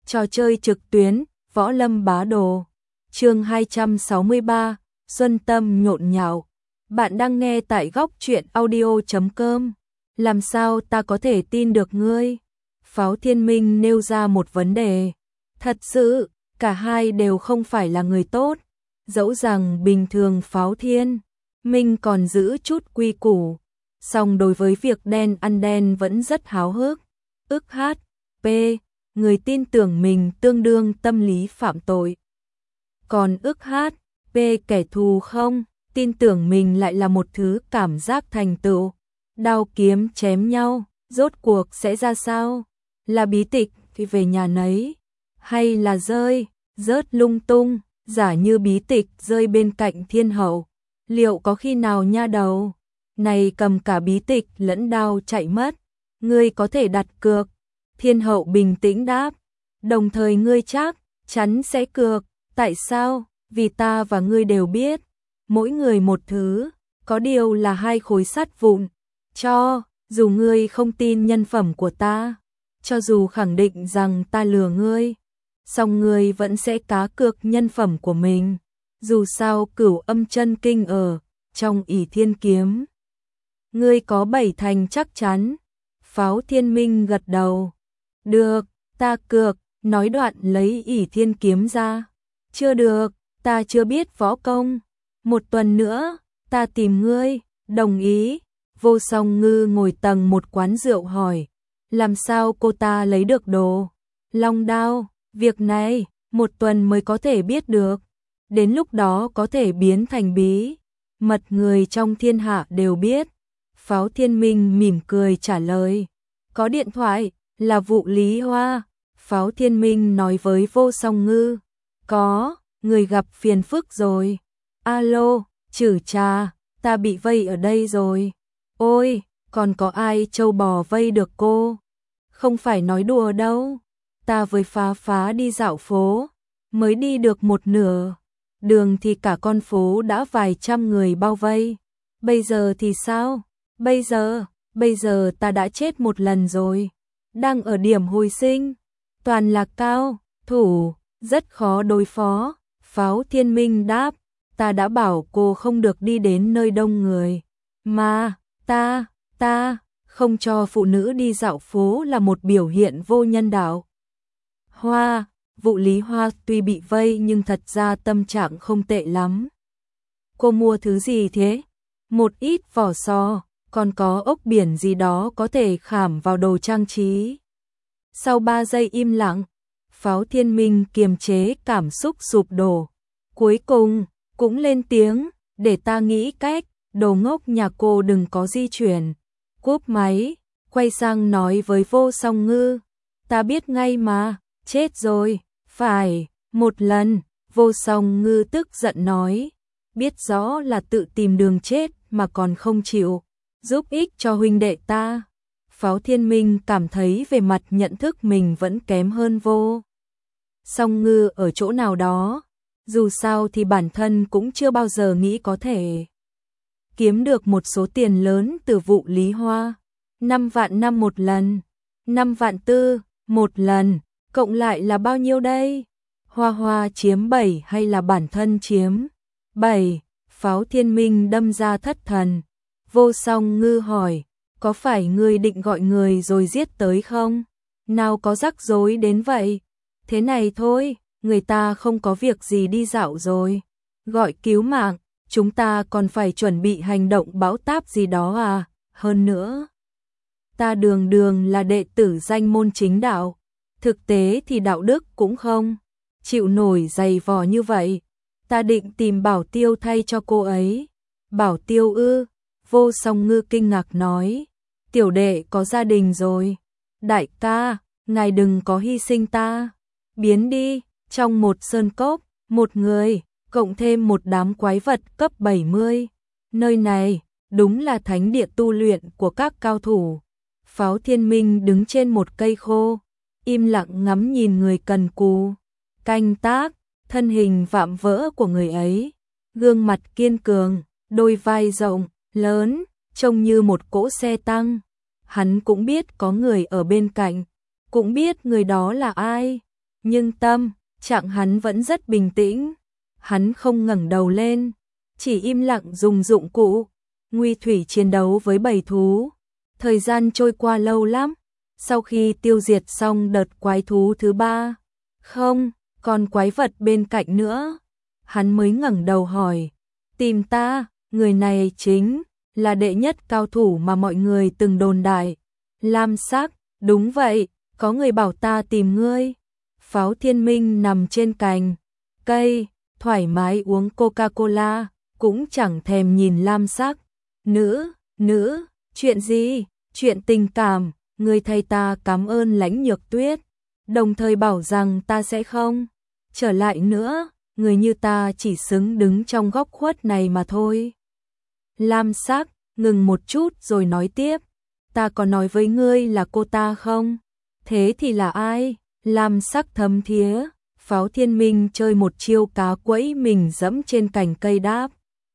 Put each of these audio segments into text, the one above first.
Trò chơi trực tuyến, Võ Lâm Bá Đồ. Chương 263, Xuân Tâm nhộn nhạo. Bạn đang nghe tại góc truyện audio.com. Làm sao ta có thể tin được ngươi? Pháo Thiên Minh nêu ra một vấn đề. Thật sự, cả hai đều không phải là người tốt. Dẫu rằng bình thường Pháo Thiên Minh còn giữ chút quy củ, song đối với việc đen ăn đen vẫn rất háo hức. P. Người tin tưởng mình tương đương tâm lý phạm tội. Còn P. Kẻ thù không, tin tưởng mình lại là một thứ cảm giác thành tựu. Đao kiếm chém nhau, rốt cuộc sẽ ra sao? Là bí tịch thì về nhà nấy, hay là rớt lung tung, giả như bí tịch rơi bên cạnh thiên hậu. Liệu có khi nào nha đầu này cầm cả bí tịch lẫn đao chạy mất? Ngươi có thể đặt cược. Thiên hậu bình tĩnh đáp. Đồng thời ngươi chắc chắn sẽ cược. Tại sao? Vì ta và ngươi đều biết, mỗi người một thứ, có điều là 2 khối sắt vụn. Dù ngươi không tin nhân phẩm của ta, cho dù khẳng định rằng ta lừa ngươi, song ngươi vẫn sẽ cá cược nhân phẩm của mình. Dù sao Cửu Âm Chân Kinh ở trong Ỷ Thiên Kiếm, ngươi có 7 thành chắc chắn. Pháo Thiên Minh gật đầu. Được, ta cược. Nói đoạn lấy Ỷ Thiên Kiếm ra. Chưa được, ta chưa biết võ công. 1 tuần nữa, ta tìm ngươi. Đồng ý. Vô Song Ngư ngồi tầng 1 quán rượu hỏi. Làm sao cô ta lấy được đồ long đao? Việc này, 1 tuần mới có thể biết được. Đến lúc đó có thể biến thành bí mật người trong thiên hạ đều biết. Pháo Thiên Minh mỉm cười trả lời. Có điện thoại, là Vụ Lý Hoa. Pháo Thiên Minh nói với Vô Song Ngư. Có, người gặp phiền phức rồi. Alo, Trử Trà, ta bị vây ở đây rồi. Ôi, còn có ai trâu bò vây được cô? Không phải nói đùa đâu. Ta với Phá đi dạo phố, mới đi được 1 nửa đường thì cả con phố đã vài trăm người bao vây. Bây giờ thì sao? Bây giờ ta đã chết 1 lần rồi. Đang ở điểm hồi sinh. Toàn là cao thủ, rất khó đối phó. Pháo Thiên Minh đáp. Ta đã bảo cô không được đi đến nơi đông người. Mà, ta không cho phụ nữ đi dạo phố là một biểu hiện vô nhân đạo. Vụ Lý Hoa tuy bị vây nhưng thật ra tâm trạng không tệ lắm. Cô mua thứ gì thế? Một ít vỏ sò, còn có ốc biển gì đó có thể khảm vào đồ trang trí. Sau 3 giây im lặng, Pháo Thiên Minh kiềm chế cảm xúc sụp đổ. Cuối cùng, cũng lên tiếng, để ta nghĩ cách, đồ ngốc nhà cô đừng có di chuyển. Cúp máy, quay sang nói với Vô Song Ngư. Ta biết ngay mà, chết rồi, phải, 1 lần. Vô Song Ngư tức giận nói. Biết rõ là tự tìm đường chết mà còn không chịu giúp ích cho huynh đệ ta. Pháo Thiên Minh cảm thấy về mặt nhận thức mình vẫn kém hơn Vô Song Ngư ở chỗ nào đó. Dù sao thì bản thân cũng chưa bao giờ nghĩ có thể kiếm được một số tiền lớn từ Vụ Lý Hoa. 5 vạn năm 1 lần, 5 vạn tư 1 lần, cộng lại là bao nhiêu đây? Hoa chiếm 7 hay là bản thân chiếm 7? Pháo Thiên Minh đâm ra thất thần. Vô Song Ngư hỏi. Có phải ngươi định gọi người rồi giết tới không? Nào có rắc rối đến vậy? Thế này thôi, người ta không có việc gì đi dạo rồi. Gọi cứu mạng, chúng ta còn phải chuẩn bị hành động bão táp gì đó à? Hơn nữa, ta đường là đệ tử danh môn chính đạo. Thực tế thì đạo đức cũng không chịu nổi dày vò như vậy. Ta định tìm Bảo Tiêu thay cho cô ấy. Bảo Tiêu ư? Vô Song Ngư kinh ngạc nói. Tiểu đệ có gia đình rồi. Đại ca, ngài đừng có hy sinh ta. Biến đi, trong một sơn cốc, 1 người, cộng thêm một đám quái vật cấp 70. Nơi này, đúng là thánh địa tu luyện của các cao thủ. Pháo Thiên Minh đứng trên một cây khô, im lặng ngắm nhìn người cần cù canh tác, thân hình vạm vỡ của người ấy. Gương mặt kiên cường, đôi vai rộng, lớn, trông như một cỗ xe tăng. Hắn cũng biết có người ở bên cạnh, cũng biết người đó là ai. Nhưng tâm trạng hắn vẫn rất bình tĩnh. Hắn không ngẩng đầu lên, chỉ im lặng dùng dụng cụ nguy thủy chiến đấu với bầy thú. Thời gian trôi qua lâu lắm, sau khi tiêu diệt xong đợt quái thú thứ 3, không còn quái vật bên cạnh nữa, hắn mới ngẩng đầu hỏi, tìm ta, người này chính là đệ nhất cao thủ mà mọi người từng đồn đại. Lam Sắc, đúng vậy, có người bảo ta tìm ngươi. Pháo Thiên Minh nằm trên cành cây, thoải mái uống Coca-Cola, cũng chẳng thèm nhìn Lam Sắc. Nữ, chuyện gì? Chuyện tình cảm, người thầy ta cảm ơn Lãnh Nhược Tuyết, đồng thời bảo rằng ta sẽ không trở lại nữa, người như ta chỉ xứng đứng trong góc khuất này mà thôi. Lam Sắc ngừng một chút rồi nói tiếp, ta có nói với ngươi là cô ta không? Thế thì là ai? Lam Sắc thấm thía. Pháo Thiên Minh chơi một chiêu cá quẫy mình dẫm trên cành cây đáp.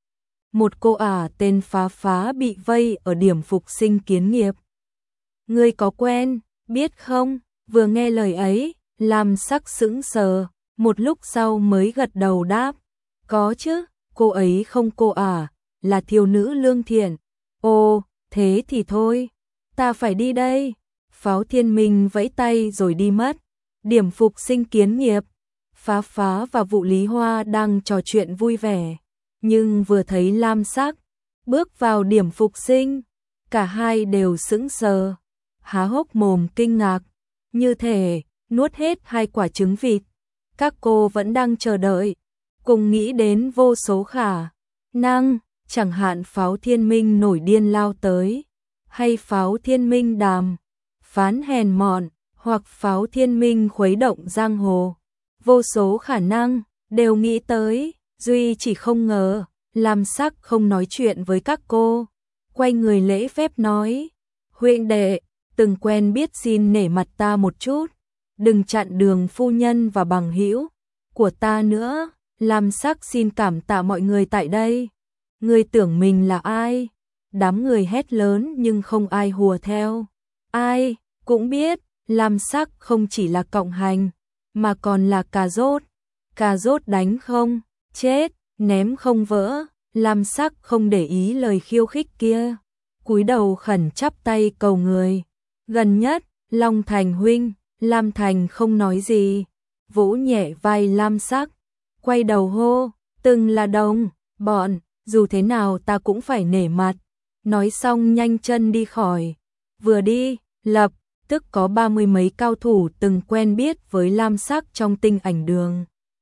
Một cô ả tên Phá Phá bị vây ở điểm phục sinh kiến nghiệp. Ngươi có quen, biết không? Vừa nghe lời ấy, Lam Sắc sững sờ, một lúc sau mới gật đầu đáp. Có chứ, cô ấy không cô ả, là thiếu nữ lương thiện. Ồ, thế thì thôi, ta phải đi đây. Pháo Thiên Minh vẫy tay rồi đi mất. Điểm phục sinh kiến nghiệp. Phá Phá và Vụ Lý Hoa đang trò chuyện vui vẻ, nhưng vừa thấy Lam Sắc bước vào điểm phục sinh, cả hai đều sững sờ, há hốc mồm kinh ngạc, như thể nuốt hết 2 quả trứng vịt. Các cô vẫn đang chờ đợi, cùng nghĩ đến vô số khả năng, chẳng hạn Pháo Thiên Minh nổi điên lao tới, hay Pháo Thiên Minh đàm phán hèn mọn, hoặc Pháo Thiên Minh khuấy động giang hồ. Vô số khả năng đều nghĩ tới, duy chỉ không ngờ Lam Sắc không nói chuyện với các cô, quay người lễ phép nói, huynh đệ, từng quen biết xin nể mặt ta một chút, đừng chặn đường phu nhân và bằng hữu của ta nữa. Lam Sắc xin cảm tạ mọi người tại đây. Ngươi tưởng mình là ai? Đám người hét lớn nhưng không ai hùa theo. Ai cũng biết Lam Sắc không chỉ là cộng hành, mà còn là cà rốt. Cà rốt đánh không chết, ném không vỡ. Lam Sắc không để ý lời khiêu khích kia, cúi đầu khẩn chắp tay cầu người gần nhất, Long Thành huynh. Lam Thành không nói gì, vỗ nhẹ vai Lam Sắc, quay đầu hô, từng là đồng bọn, dù thế nào ta cũng phải nể mặt. Nói xong nhanh chân đi khỏi. Vừa đi, lập tức có 30 mấy cao thủ từng quen biết với Lam Sắc trong Tinh Ảnh Đường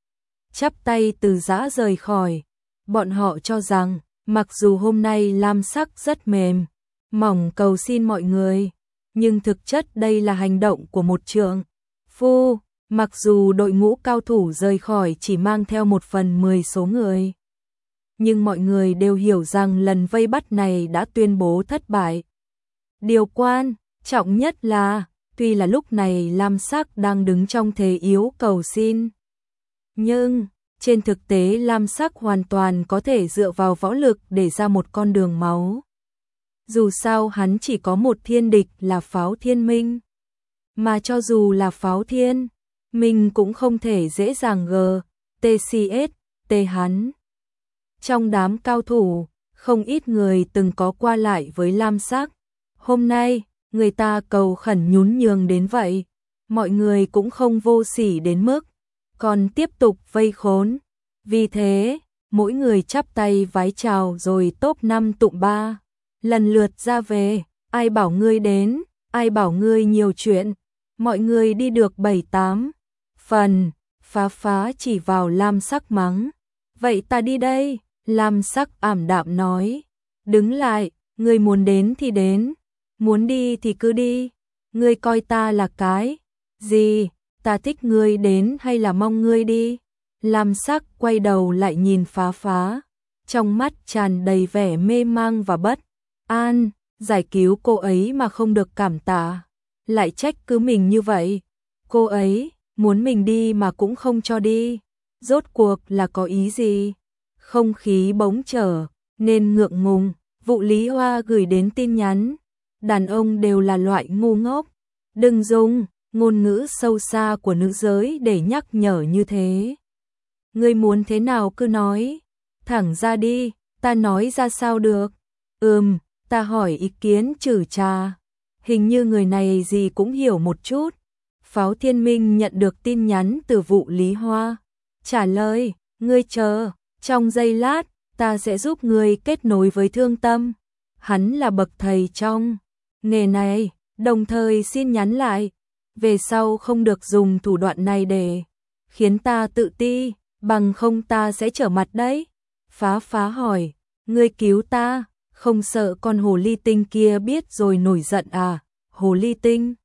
chắp tay từ giã rời khỏi. Bọn họ cho rằng, mặc dù hôm nay Lam Sắc rất mềm mỏng cầu xin mọi người, nhưng thực chất đây là hành động của một trượng phu. Mặc dù đội ngũ cao thủ rời khỏi chỉ mang theo 1/10 số người, nhưng mọi người đều hiểu rằng lần vây bắt này đã tuyên bố thất bại. Điều quan trọng nhất là, tuy là lúc này Lam Sắc đang đứng trong thế yếu cầu xin, nhưng trên thực tế Lam Sắc hoàn toàn có thể dựa vào võ lực để ra một con đường máu. Dù sao hắn chỉ có một thiên địch là Pháo Thiên Minh, mà cho dù là Pháo Thiên Minh cũng không thể dễ dàng TCS hắn. Trong đám cao thủ, không ít người từng có qua lại với Lam Sắc. Hôm nay, người ta cầu khẩn nhún nhường đến vậy, mọi người cũng không vô sỉ đến mức còn tiếp tục vây khốn. Vì thế, mỗi người chắp tay vái chào rồi top 5 tụm 3, lần lượt ra về. Ai bảo ngươi đến, ai bảo ngươi nhiều chuyện. Mọi người đi được 7-8 phần. Phá Phá chỉ vào Lam Sắc mắng, vậy ta đi đây. Lam Sắc ảm đạm nói, đứng lại, ngươi muốn đến thì đến, muốn đi thì cứ đi. Ngươi coi ta là cái gì? Ta thích ngươi đến hay là mong ngươi đi? Lam Sắc quay đầu lại nhìn Phá Phá, trong mắt tràn đầy vẻ mê mang và bất an. Giải cứu cô ấy mà không được cảm tạ, lại trách cứ mình như vậy. Cô ấy muốn mình đi mà cũng không cho đi, rốt cuộc là có ý gì? Không khí bỗng trở nên ngượng ngùng. Vụ Lý Hoa gửi đến tin nhắn, đàn ông đều là loại ngu ngốc, đừng dùng ngôn ngữ sâu xa của nữ giới để nhắc nhở như thế. Ngươi muốn thế nào cứ nói, thẳng ra đi, ta nói ra sao được. Ta hỏi ý kiến Trử Trà. Hình như người này gì cũng hiểu một chút. Pháo Thiên Minh nhận được tin nhắn từ Vụ Lý Hoa. Trả lời, ngươi chờ, trong giây lát, ta sẽ giúp ngươi kết nối với Thương Tâm. Hắn là bậc thầy trong nghề này, đồng thời xin nhắn lại. Về sau không được dùng thủ đoạn này để khiến ta tự ti, bằng không ta sẽ trở mặt đấy. Phá Phá hỏi, ngươi cứu ta, không sợ con hồ ly tinh kia biết rồi nổi giận à? Hồ ly tinh.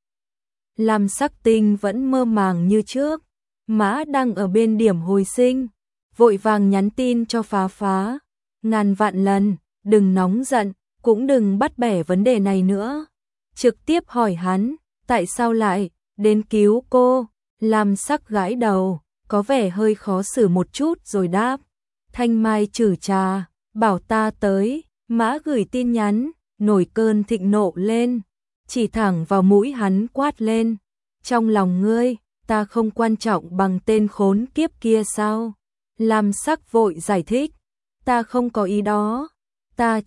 Lam Sắc Tinh vẫn mơ màng như trước. Mã đang ở bên điểm hồi sinh, vội vàng nhắn tin cho Phá Phá. Ngàn vạn lần, đừng nóng giận, cũng đừng bắt bẻ vấn đề này nữa. Trực tiếp hỏi hắn, tại sao lại đến cứu cô? Lam Sắc gãi đầu, có vẻ hơi khó xử một chút rồi đáp. Thanh Mai Trử Trà, bảo ta tới. Mã gửi tin nhắn, nổi cơn thịnh nộ lên, chỉ thẳng vào mũi hắn quát lên. Trong lòng ngươi, ta không quan trọng bằng tên khốn kiếp kia sao? Lam Sắc vội giải thích, ta không có ý đó, ta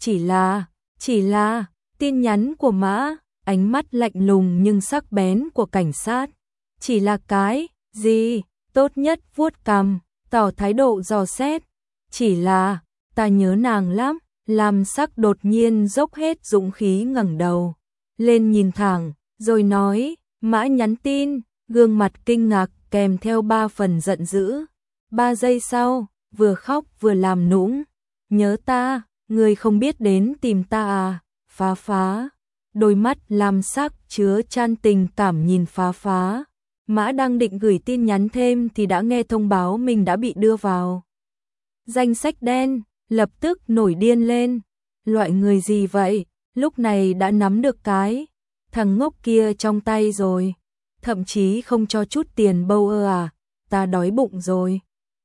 chỉ là, tin nhắn của Mã, ánh mắt lạnh lùng nhưng sắc bén của cảnh sát. Chỉ là cái, gì, tốt nhất vuốt cằm, tỏ thái độ dò xét. Chỉ là, ta nhớ nàng lắm. Lam Sắc đột nhiên dốc hết dũng khí ngẩng đầu lên nhìn thẳng, rồi nói, Mã nhắn tin, gương mặt kinh ngạc kèm theo 3 phần giận dữ. 3 giây sau, vừa khóc vừa làm nũng, nhớ ta, ngươi không biết đến tìm ta à? Phá Phá, đôi mắt Lam Sắc chứa chan tình cảm nhìn Phá Phá. Mã đang định gửi tin nhắn thêm thì đã nghe thông báo mình đã bị đưa vào danh sách đen. Lập tức nổi điên lên. Loại người gì vậy? Lúc này đã nắm được cái thằng ngốc kia trong tay rồi. Thậm chí không cho chút tiền bâu ơ à? Ta đói bụng rồi.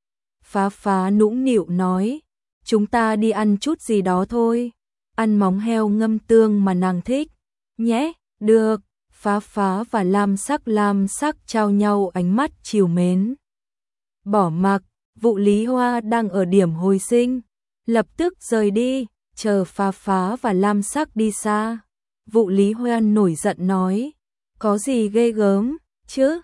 Phá Phá nũng nịu nói. Chúng ta đi ăn chút gì đó thôi. Ăn móng heo ngâm tương mà nàng thích. Nhé, được. Phá Phá và Lam Sắc trao nhau ánh mắt trìu mến. Bỏ mặc, Vụ Lý Hoa đang ở điểm hồi sinh. Lập tức rời đi, chờ Phá Phá và Lam Sắc đi xa. Vụ Lý Hoa nổi giận nói, có gì ghê gớm, chứ,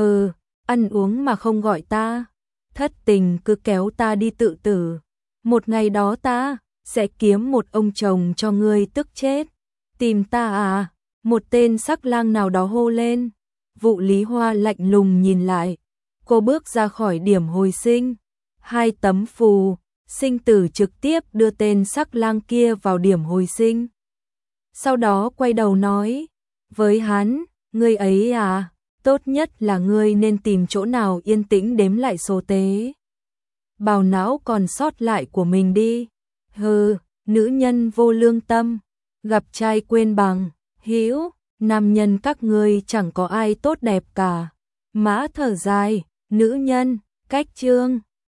ăn uống mà không gọi ta, thất tình cứ kéo ta đi tự tử. Một ngày đó ta sẽ kiếm một ông chồng cho ngươi tức chết. Tìm ta à? Một tên sắc lang nào đó hô lên. Vụ Lý Hoa lạnh lùng nhìn lại. Cô bước ra khỏi điểm hồi sinh. 2 tấm phù sinh tử trực tiếp đưa tên sắc lang kia vào điểm hồi sinh. Sau đó quay đầu nói, với hắn, ngươi ấy à, tốt nhất là ngươi nên tìm chỗ nào yên tĩnh đếm lại số tế bào não còn sót lại của mình đi. Nữ nhân vô lương tâm, gặp trai quên bằng hữu, nam nhân các ngươi chẳng có ai tốt đẹp cả. Mã thở dài, nữ nhân, cách chương.